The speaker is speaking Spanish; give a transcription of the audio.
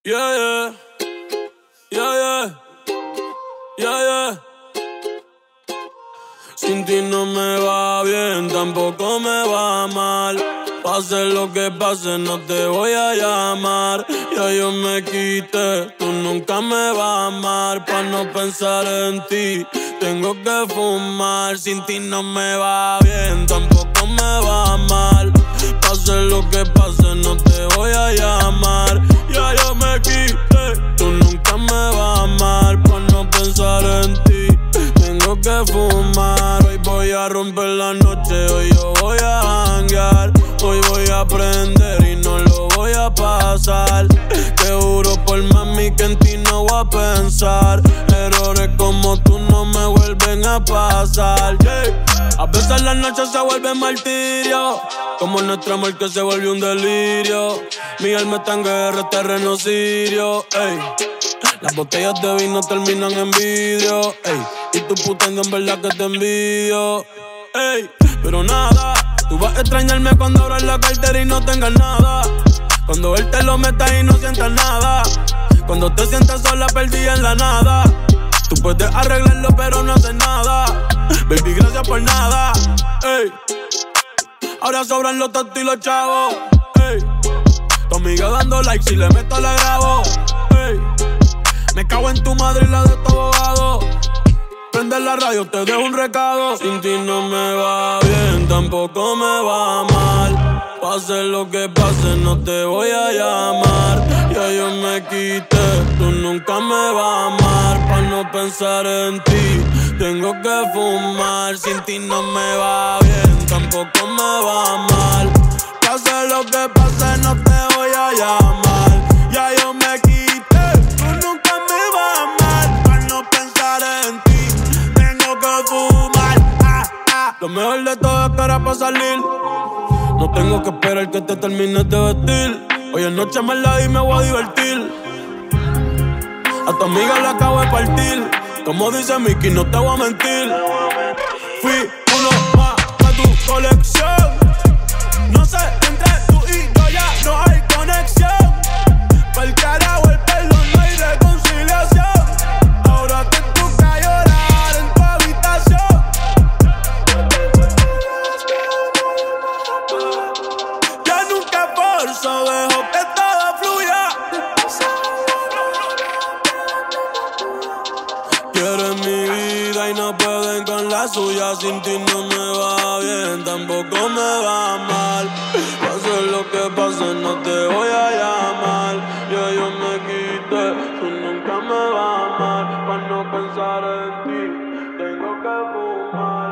Yeah, yeah, yeah, yeah, yeah. Sin ti no me va bien, tampoco me va mal. Pase lo que pase, no te voy a llamar. Ya yo me quité, tú nunca me vas a amar. Pa' no pensar en ti, tengo que fumar. Sin ti no me va bien, tampoco me va mal. Pase lo que pase, no te voy a llamar. Ya yo me quité, tú nunca me vas a amar. Pa' no pensar en ti, tengo que fumar. Hoy voy a romper la noche, hoy yo voy a janguear. Hoy voy a aprender y no lo voy a pasar. Te juro por mami que en ti no voy a pensar. Errores como tú no me vuelven a pasar, yeah. A veces las noches se vuelven martirio, como nuestro amor que se volvió un delirio. Mi alma está en guerra, terreno sirio, ey. Las botellas de vino terminan en vidrio, ey. Y tu puteando en verdad que te envidio, ey. Pero nada, tú vas a extrañarme cuando abras la cartera y no tengas nada. Cuando él te lo meta y no sientas nada. Cuando te sientas sola, perdida en la nada. Tú puedes arreglarlo pero no haces nada. Baby, gracias por nada, ey. Ahora sobran los tontos y los chavos, ey. Tu amiga dando like, si le meto la grabo, ey. Me cago en tu madre y la de tu abogado. Prende la radio, te dejo un recado. Sin ti no me va bien, tampoco me va mal. Pase lo que pase, no te voy a llamar. Ya yo me quité, tú nunca me vas a amar. Pa' no pensar en ti, tengo que fumar. Sin ti no me va bien, tampoco me va mal. Pase lo que pase, no te voy a llamar. Ya yo me quité, tú nunca me vas a amar. Pa' no pensar en ti, tengo que fumar. Lo mejor de todo es que era pa' salir. No tengo que esperar que te termines de vestir. Hoy es noche me la di, me voy a divertir. A tu amiga la acabo de partir. Como dice Mickey, no te voy a mentir. Fui uno más pa' tu colección. No sé, entre tú y yo ya no hay conexión. Pa'l carajo el perdón, no hay reconciliación. Ahora te toca llorar en tu habitación. Ya nunca forzo, dejo que todo fluya. Quieren mi vida y no pueden con la suya. Sin ti no me va bien, tampoco me va mal. Pase lo que pase, no te voy a llamar. Ya yo me quité, tú nunca me vas a amar. Pa' no pensar en ti, tengo que fumar.